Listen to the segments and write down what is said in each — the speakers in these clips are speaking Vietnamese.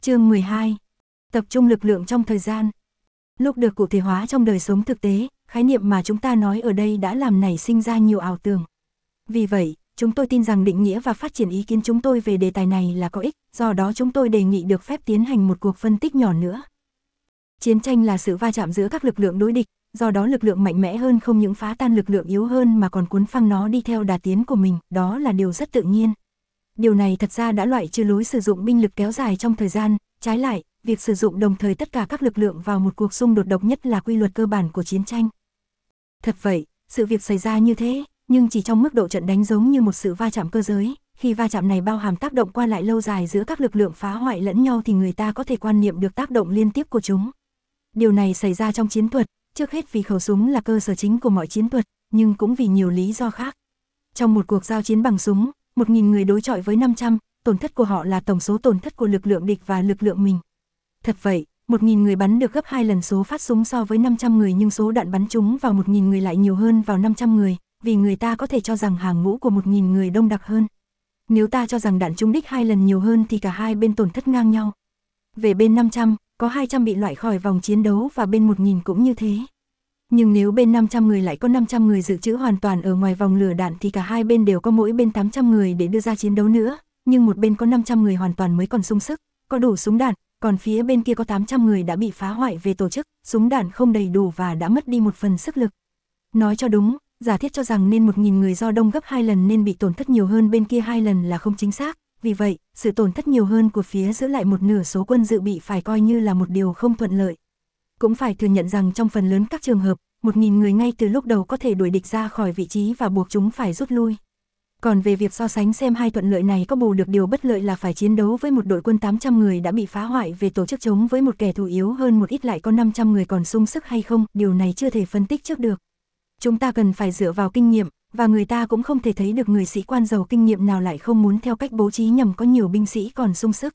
Chương 12. Tập trung lực lượng trong thời gian. Lúc được cụ thể hóa trong đời sống thực tế, khái niệm mà chúng ta nói ở đây đã làm nảy sinh ra nhiều ảo tưởng. Vì vậy, chúng tôi tin rằng định nghĩa và phát triển ý kiến chúng tôi về đề tài này là có ích, do đó chúng tôi đề nghị được phép tiến hành một cuộc phân tích nhỏ nữa. Chiến tranh là sự va chạm giữa các lực lượng đối địch, do đó lực lượng mạnh mẽ hơn không những phá tan lực lượng yếu hơn mà còn cuốn phăng nó đi theo đà tiến của mình, đó là điều rất tự nhiên. Điều này thật ra đã loại trừ lối sử dụng binh lực kéo dài trong thời gian, trái lại, việc sử dụng đồng thời tất cả các lực lượng vào một cuộc xung đột độc nhất là quy luật cơ bản của chiến tranh. Thật vậy, sự việc xảy ra như thế, nhưng chỉ trong mức độ trận đánh giống như một sự va chạm cơ giới, khi va chạm này bao hàm tác động qua lại lâu dài giữa các lực lượng phá hoại lẫn nhau thì người ta có thể quan niệm được tác động liên tiếp của chúng. Điều này xảy ra trong chiến thuật, trước hết vì khẩu súng là cơ sở chính của mọi chiến thuật, nhưng cũng vì nhiều lý do khác. Trong một cuộc giao chiến bằng súng, 1.000 người đối chọi với 500, tổn thất của họ là tổng số tổn thất của lực lượng địch và lực lượng mình. Thật vậy, 1.000 người bắn được gấp 2 lần số phát súng so với 500 người nhưng số đạn bắn trúng vào 1.000 người lại nhiều hơn vào 500 người, vì người ta có thể cho rằng hàng ngũ của 1.000 người đông đặc hơn. Nếu ta cho rằng đạn trúng đích 2 lần nhiều hơn thì cả hai bên tổn thất ngang nhau. Về bên 500, có 200 bị loại khỏi vòng chiến đấu và bên 1.000 cũng như thế. Nhưng nếu bên 500 người lại có 500 người dự trữ hoàn toàn ở ngoài vòng lửa đạn thì cả hai bên đều có mỗi bên 800 người để đưa ra chiến đấu nữa, nhưng một bên có 500 người hoàn toàn mới còn sung sức, có đủ súng đạn, còn phía bên kia có 800 người đã bị phá hoại về tổ chức, súng đạn không đầy đủ và đã mất đi một phần sức lực. Nói cho đúng, giả thiết cho rằng nên 1.000 người do đông gấp 2 lần nên bị tổn thất nhiều hơn bên kia 2 lần là không chính xác, vì vậy, sự tổn thất nhiều hơn của phía giữ lại một nửa số quân dự bị phải coi như là một điều không thuận lợi. Cũng phải thừa nhận rằng trong phần lớn các trường hợp, 1.000 người ngay từ lúc đầu có thể đuổi địch ra khỏi vị trí và buộc chúng phải rút lui. Còn về việc so sánh xem hai thuận lợi này có bù được điều bất lợi là phải chiến đấu với một đội quân 800 người đã bị phá hoại về tổ chức chống với một kẻ thù yếu hơn một ít lại có 500 người còn sung sức hay không, điều này chưa thể phân tích trước được. Chúng ta cần phải dựa vào kinh nghiệm, và người ta cũng không thể thấy được người sĩ quan giàu kinh nghiệm nào lại không muốn theo cách bố trí nhằm có nhiều binh sĩ còn sung sức.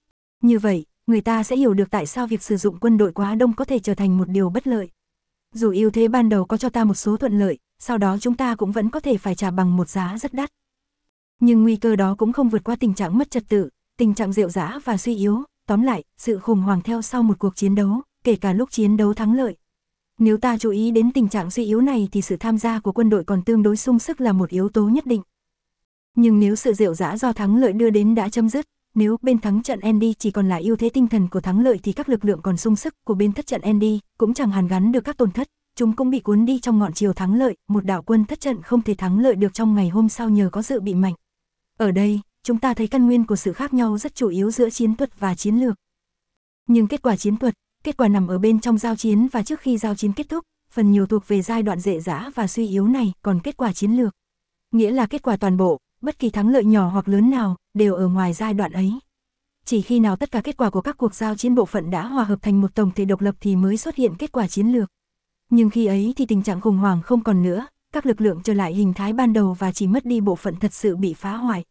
Như vậy, người ta sẽ hiểu được tại sao việc sử dụng quân đội quá đông có thể trở thành một điều bất lợi. Dù ưu thế ban đầu có cho ta một số thuận lợi, sau đó chúng ta cũng vẫn có thể phải trả bằng một giá rất đắt. Nhưng nguy cơ đó cũng không vượt qua tình trạng mất trật tự, tình trạng rệu rã và suy yếu, tóm lại, sự khủng hoảng theo sau một cuộc chiến đấu, kể cả lúc chiến đấu thắng lợi. Nếu ta chú ý đến tình trạng suy yếu này thì sự tham gia của quân đội còn tương đối sung sức là một yếu tố nhất định. Nhưng nếu sự rệu rã do thắng lợi đưa đến đã chấm dứt, nếu bên thắng trận Andy chỉ còn lại ưu thế tinh thần của thắng lợi thì các lực lượng còn sung sức của bên thất trận Andy cũng chẳng hàn gắn được các tổn thất, chúng cũng bị cuốn đi trong ngọn chiều thắng lợi, một đạo quân thất trận không thể thắng lợi được trong ngày hôm sau nhờ có dự bị mạnh. Ở đây, chúng ta thấy căn nguyên của sự khác nhau rất chủ yếu giữa chiến thuật và chiến lược. Nhưng kết quả chiến thuật, kết quả nằm ở bên trong giao chiến và trước khi giao chiến kết thúc, phần nhiều thuộc về giai đoạn rệu rã và suy yếu này, còn kết quả chiến lược, nghĩa là kết quả toàn bộ, bất kỳ thắng lợi nhỏ hoặc lớn nào, đều ở ngoài giai đoạn ấy. Chỉ khi nào tất cả kết quả của các cuộc giao chiến bộ phận đã hòa hợp thành một tổng thể độc lập thì mới xuất hiện kết quả chiến lược. Nhưng khi ấy thì tình trạng khủng hoảng không còn nữa, các lực lượng trở lại hình thái ban đầu và chỉ mất đi bộ phận thật sự bị phá hoại.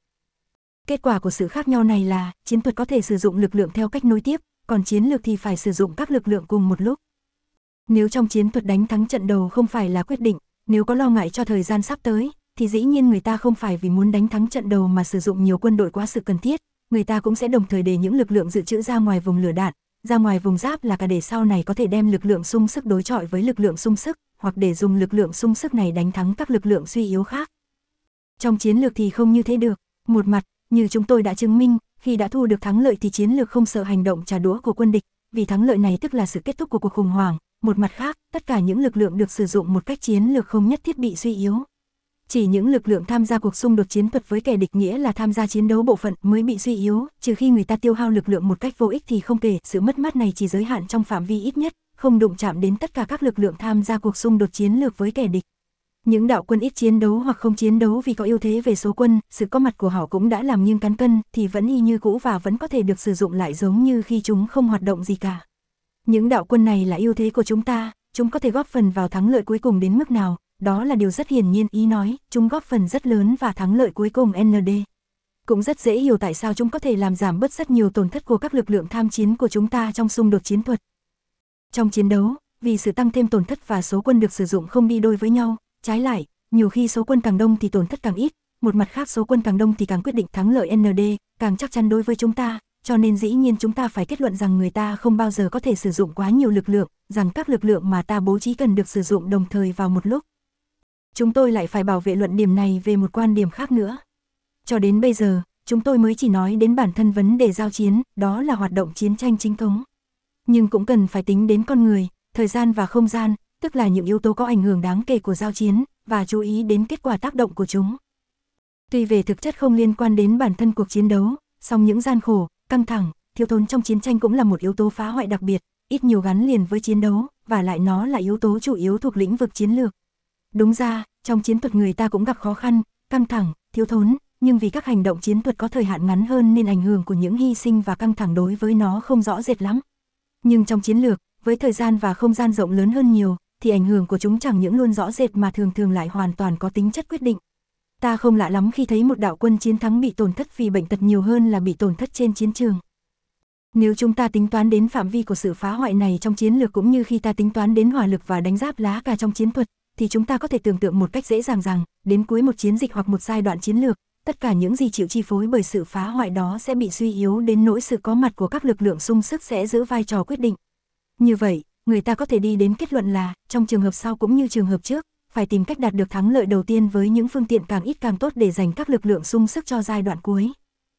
Kết quả của sự khác nhau này là, chiến thuật có thể sử dụng lực lượng theo cách nối tiếp, còn chiến lược thì phải sử dụng các lực lượng cùng một lúc. Nếu trong chiến thuật đánh thắng trận đầu không phải là quyết định, nếu có lo ngại cho thời gian sắp tới, thì dĩ nhiên người ta không phải vì muốn đánh thắng trận đầu mà sử dụng nhiều quân đội quá sự cần thiết, người ta cũng sẽ đồng thời để những lực lượng dự trữ ra ngoài vùng lửa đạn, ra ngoài vùng giáp là cả để sau này có thể đem lực lượng sung sức đối chọi với lực lượng sung sức, hoặc để dùng lực lượng sung sức này đánh thắng các lực lượng suy yếu khác. Trong chiến lược thì không như thế được, một mặt, như chúng tôi đã chứng minh, khi đã thu được thắng lợi thì chiến lược không sợ hành động trả đũa của quân địch, vì thắng lợi này tức là sự kết thúc của cuộc khủng hoảng. Một mặt khác, tất cả những lực lượng được sử dụng một cách chiến lược không nhất thiết bị suy yếu. Chỉ những lực lượng tham gia cuộc xung đột chiến thuật với kẻ địch nghĩa là tham gia chiến đấu bộ phận mới bị suy yếu, trừ khi người ta tiêu hao lực lượng một cách vô ích thì không kể, sự mất mát này chỉ giới hạn trong phạm vi ít nhất, không đụng chạm đến tất cả các lực lượng tham gia cuộc xung đột chiến lược với kẻ địch. Những đạo quân ít chiến đấu hoặc không chiến đấu vì có ưu thế về số quân, sự có mặt của họ cũng đã làm nghiêng cán cân thì vẫn y như cũ và vẫn có thể được sử dụng lại giống như khi chúng không hoạt động gì cả. Những đạo quân này là ưu thế của chúng ta, chúng có thể góp phần vào thắng lợi cuối cùng đến mức nào, đó là điều rất hiển nhiên ý nói, chúng góp phần rất lớn và thắng lợi cuối cùng ND. Cũng rất dễ hiểu tại sao chúng có thể làm giảm bớt rất nhiều tổn thất của các lực lượng tham chiến của chúng ta trong xung đột chiến thuật. Trong chiến đấu, vì sự tăng thêm tổn thất và số quân được sử dụng không đi đôi với nhau, trái lại, nhiều khi số quân càng đông thì tổn thất càng ít, một mặt khác số quân càng đông thì càng quyết định thắng lợi ND, càng chắc chắn đối với chúng ta, cho nên dĩ nhiên chúng ta phải kết luận rằng người ta không bao giờ có thể sử dụng quá nhiều lực lượng, rằng các lực lượng mà ta bố trí cần được sử dụng đồng thời vào một lúc. Chúng tôi lại phải bảo vệ luận điểm này về một quan điểm khác nữa. Cho đến bây giờ, chúng tôi mới chỉ nói đến bản thân vấn đề giao chiến, đó là hoạt động chiến tranh chính thống. Nhưng cũng cần phải tính đến con người, thời gian và không gian, tức là những yếu tố có ảnh hưởng đáng kể của giao chiến, và chú ý đến kết quả tác động của chúng. Tuy về thực chất không liên quan đến bản thân cuộc chiến đấu, song những gian khổ, căng thẳng, thiếu thốn trong chiến tranh cũng là một yếu tố phá hoại đặc biệt, ít nhiều gắn liền với chiến đấu, và lại nó là yếu tố chủ yếu thuộc lĩnh vực chiến lược. Đúng ra, trong chiến thuật người ta cũng gặp khó khăn, căng thẳng, thiếu thốn, nhưng vì các hành động chiến thuật có thời hạn ngắn hơn nên ảnh hưởng của những hy sinh và căng thẳng đối với nó không rõ rệt lắm. Nhưng trong chiến lược, với thời gian và không gian rộng lớn hơn nhiều, thì ảnh hưởng của chúng chẳng những luôn rõ rệt mà thường thường lại hoàn toàn có tính chất quyết định. Ta không lạ lắm khi thấy một đạo quân chiến thắng bị tổn thất vì bệnh tật nhiều hơn là bị tổn thất trên chiến trường. Nếu chúng ta tính toán đến phạm vi của sự phá hoại này trong chiến lược cũng như khi ta tính toán đến hỏa lực và đánh giáp lá cà trong chiến thuật, thì chúng ta có thể tưởng tượng một cách dễ dàng rằng, đến cuối một chiến dịch hoặc một giai đoạn chiến lược, tất cả những gì chịu chi phối bởi sự phá hoại đó sẽ bị suy yếu đến nỗi sự có mặt của các lực lượng xung sức sẽ giữ vai trò quyết định. Như vậy, người ta có thể đi đến kết luận là, trong trường hợp sau cũng như trường hợp trước, phải tìm cách đạt được thắng lợi đầu tiên với những phương tiện càng ít càng tốt để dành các lực lượng xung sức cho giai đoạn cuối.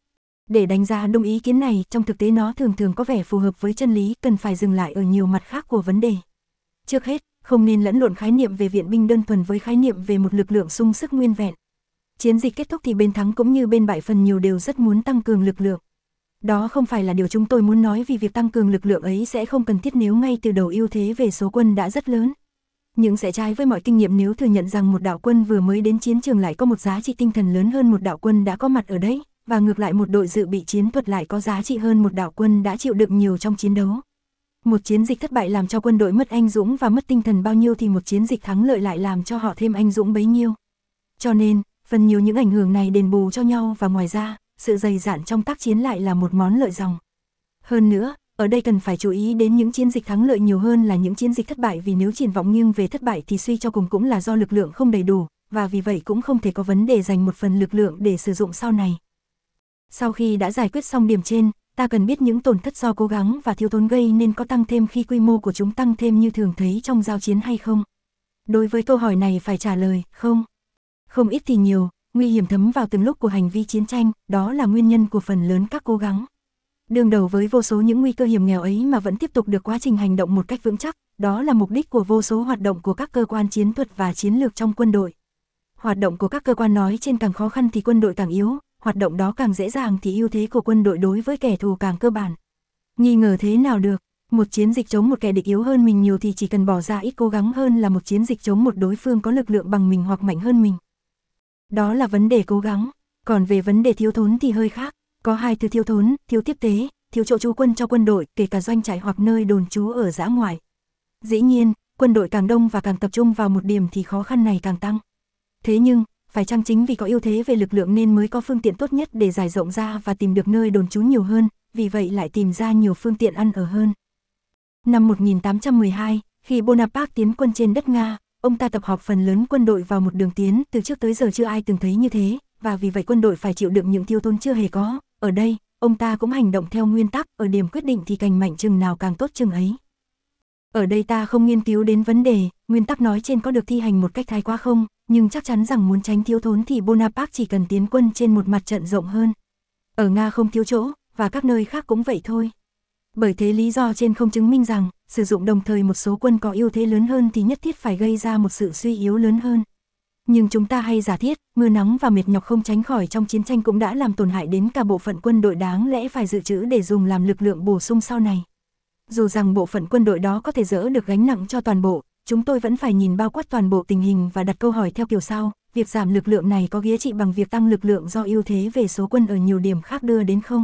Để đánh giá đúng ý kiến này, trong thực tế nó thường thường có vẻ phù hợp với chân lý, cần phải dừng lại ở nhiều mặt khác của vấn đề. Trước hết, không nên lẫn lộn khái niệm về viện binh đơn thuần với khái niệm về một lực lượng xung sức nguyên vẹn. Chiến dịch kết thúc thì bên thắng cũng như bên bại phần nhiều đều rất muốn tăng cường lực lượng. Đó không phải là điều chúng tôi muốn nói vì việc tăng cường lực lượng ấy sẽ không cần thiết nếu ngay từ đầu ưu thế về số quân đã rất lớn. Nhưng sẽ trái với mọi kinh nghiệm nếu thừa nhận rằng một đạo quân vừa mới đến chiến trường lại có một giá trị tinh thần lớn hơn một đạo quân đã có mặt ở đấy, và ngược lại một đội dự bị chiến thuật lại có giá trị hơn một đạo quân đã chịu đựng nhiều trong chiến đấu. Một chiến dịch thất bại làm cho quân đội mất anh dũng và mất tinh thần bao nhiêu thì một chiến dịch thắng lợi lại làm cho họ thêm anh dũng bấy nhiêu. Cho nên, phần nhiều những ảnh hưởng này đền bù cho nhau và ngoài ra, sự dày dạn trong tác chiến lại là một món lợi dòng. Hơn nữa, ở đây cần phải chú ý đến những chiến dịch thắng lợi nhiều hơn là những chiến dịch thất bại vì nếu triển vọng nghiêng về thất bại thì suy cho cùng cũng là do lực lượng không đầy đủ, và vì vậy cũng không thể có vấn đề dành một phần lực lượng để sử dụng sau này. Sau khi đã giải quyết xong điểm trên, ta cần biết những tổn thất do cố gắng và thiếu thốn gây nên có tăng thêm khi quy mô của chúng tăng thêm như thường thấy trong giao chiến hay không. Đối với câu hỏi này phải trả lời, không. Không ít thì nhiều, nguy hiểm thấm vào từng lúc của hành vi chiến tranh, đó là nguyên nhân của phần lớn các cố gắng. Đương đầu với vô số những nguy cơ hiểm nghèo ấy mà vẫn tiếp tục được quá trình hành động một cách vững chắc, đó là mục đích của vô số hoạt động của các cơ quan chiến thuật và chiến lược trong quân đội. Hoạt động của các cơ quan nói trên càng khó khăn thì quân đội càng yếu, hoạt động đó càng dễ dàng thì ưu thế của quân đội đối với kẻ thù càng cơ bản. Nghi ngờ thế nào được, một chiến dịch chống một kẻ địch yếu hơn mình nhiều thì chỉ cần bỏ ra ít cố gắng hơn là một chiến dịch chống một đối phương có lực lượng bằng mình hoặc mạnh hơn mình. Đó là vấn đề cố gắng, còn về vấn đề thiếu thốn thì hơi khác. Có hai thứ thiếu thốn, thiếu tiếp tế, thiếu chỗ trú quân cho quân đội, kể cả doanh trại hoặc nơi đồn trú ở dã ngoại. Dĩ nhiên, quân đội càng đông và càng tập trung vào một điểm thì khó khăn này càng tăng. Thế nhưng, phải chăng chính vì có ưu thế về lực lượng nên mới có phương tiện tốt nhất để giải rộng ra và tìm được nơi đồn trú nhiều hơn, vì vậy lại tìm ra nhiều phương tiện ăn ở hơn. Năm 1812, khi Bonaparte tiến quân trên đất Nga, ông ta tập hợp phần lớn quân đội vào một đường tiến, từ trước tới giờ chưa ai từng thấy như thế, và vì vậy quân đội phải chịu đựng những thiếu thốn chưa hề có. Ở đây, ông ta cũng hành động theo nguyên tắc, ở điểm quyết định thì cành mạnh chừng nào càng tốt chừng ấy. Ở đây ta không nghiên cứu đến vấn đề, nguyên tắc nói trên có được thi hành một cách thái quá không, nhưng chắc chắn rằng muốn tránh thiếu thốn thì Bonaparte chỉ cần tiến quân trên một mặt trận rộng hơn. Ở Nga không thiếu chỗ, và các nơi khác cũng vậy thôi. Bởi thế lý do trên không chứng minh rằng, sử dụng đồng thời một số quân có ưu thế lớn hơn thì nhất thiết phải gây ra một sự suy yếu lớn hơn. Nhưng chúng ta hay giả thiết, mưa nắng và mệt nhọc không tránh khỏi trong chiến tranh cũng đã làm tổn hại đến cả bộ phận quân đội đáng lẽ phải dự trữ để dùng làm lực lượng bổ sung sau này. Dù rằng bộ phận quân đội đó có thể dỡ được gánh nặng cho toàn bộ, chúng tôi vẫn phải nhìn bao quát toàn bộ tình hình và đặt câu hỏi theo kiểu sau, việc giảm lực lượng này có ghía trị bằng việc tăng lực lượng do ưu thế về số quân ở nhiều điểm khác đưa đến không?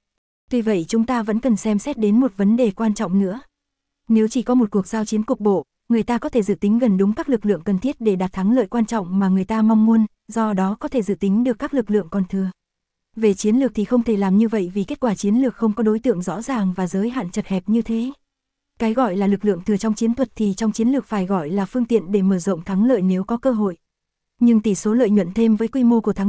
Tuy vậy chúng ta vẫn cần xem xét đến một vấn đề quan trọng nữa. Nếu chỉ có một cuộc giao chiến cục bộ, người ta có thể dự tính gần đúng các lực lượng cần thiết để đạt thắng lợi quan trọng mà người ta mong muốn, do đó có thể dự tính được các lực lượng còn thừa. Về chiến lược thì không thể làm như vậy vì kết quả chiến lược không có đối tượng rõ ràng và giới hạn chật hẹp như thế. Cái gọi là lực lượng thừa trong chiến thuật thì trong chiến lược phải gọi là phương tiện để mở rộng thắng lợi nếu có cơ hội. Nhưng tỷ số lợi nhuận thêm với quy mô của thắng lợi,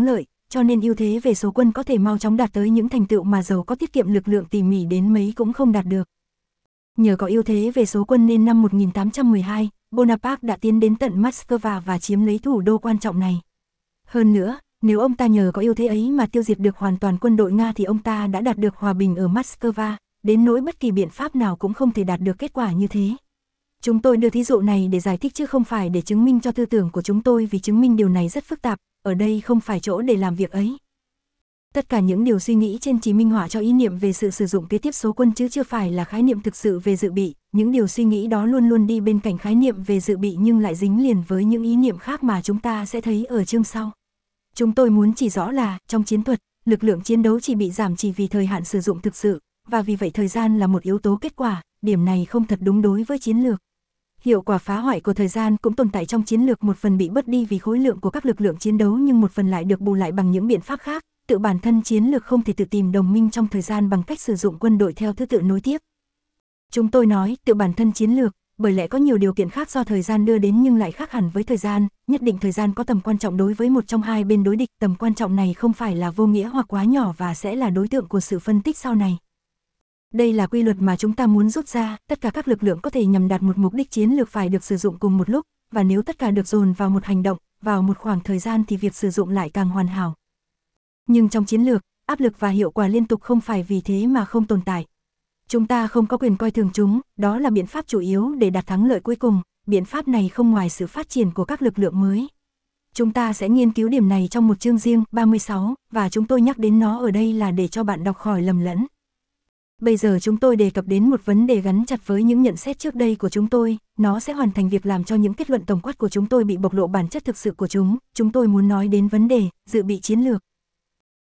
cho nên ưu thế về số quân có thể mau chóng đạt tới những thành tựu mà dầu có tiết kiệm lực lượng tỉ mỉ đến mấy cũng không đạt được. Nhờ có ưu thế về số quân nên năm 1812, Bonaparte đã tiến đến tận Moscow và chiếm lấy thủ đô quan trọng này. Hơn nữa, nếu ông ta nhờ có ưu thế ấy mà tiêu diệt được hoàn toàn quân đội Nga thì ông ta đã đạt được hòa bình ở Moscow, đến nỗi bất kỳ biện pháp nào cũng không thể đạt được kết quả như thế. Chúng tôi đưa thí dụ này để giải thích chứ không phải để chứng minh cho tư tưởng của chúng tôi, vì chứng minh điều này rất phức tạp, ở đây không phải chỗ để làm việc ấy. Tất cả những điều suy nghĩ trên chỉ minh họa cho ý niệm về sự sử dụng kế tiếp số quân chứ chưa phải là khái niệm thực sự về dự bị, những điều suy nghĩ đó luôn luôn đi bên cạnh khái niệm về dự bị nhưng lại dính liền với những ý niệm khác mà chúng ta sẽ thấy ở chương sau. Chúng tôi muốn chỉ rõ là, trong chiến thuật, lực lượng chiến đấu chỉ bị giảm chỉ vì thời hạn sử dụng thực sự, và vì vậy thời gian là một yếu tố kết quả, điểm này không thật đúng đối với chiến lược. Hiệu quả phá hoại của thời gian cũng tồn tại trong chiến lược, một phần bị bớt đi vì khối lượng của các lực lượng chiến đấu nhưng một phần lại được bù lại bằng những biện pháp khác. Tự bản thân chiến lược không thể tự tìm đồng minh trong thời gian bằng cách sử dụng quân đội theo thứ tự nối tiếp. Chúng tôi nói tự bản thân chiến lược, bởi lẽ có nhiều điều kiện khác do thời gian đưa đến nhưng lại khác hẳn với thời gian, nhất định thời gian có tầm quan trọng đối với một trong hai bên đối địch, tầm quan trọng này không phải là vô nghĩa hoặc quá nhỏ và sẽ là đối tượng của sự phân tích sau này. Đây là quy luật mà chúng ta muốn rút ra, tất cả các lực lượng có thể nhằm đạt một mục đích chiến lược phải được sử dụng cùng một lúc, và nếu tất cả được dồn vào một hành động, vào một khoảng thời gian thì việc sử dụng lại càng hoàn hảo. Nhưng trong chiến lược, áp lực và hiệu quả liên tục không phải vì thế mà không tồn tại. Chúng ta không có quyền coi thường chúng, đó là biện pháp chủ yếu để đạt thắng lợi cuối cùng, biện pháp này không ngoài sự phát triển của các lực lượng mới. Chúng ta sẽ nghiên cứu điểm này trong một chương riêng, 36, và chúng tôi nhắc đến nó ở đây là để cho bạn đọc khỏi lầm lẫn. Bây giờ chúng tôi đề cập đến một vấn đề gắn chặt với những nhận xét trước đây của chúng tôi, nó sẽ hoàn thành việc làm cho những kết luận tổng quát của chúng tôi bị bộc lộ bản chất thực sự của chúng tôi muốn nói đến vấn đề dự bị chiến lược.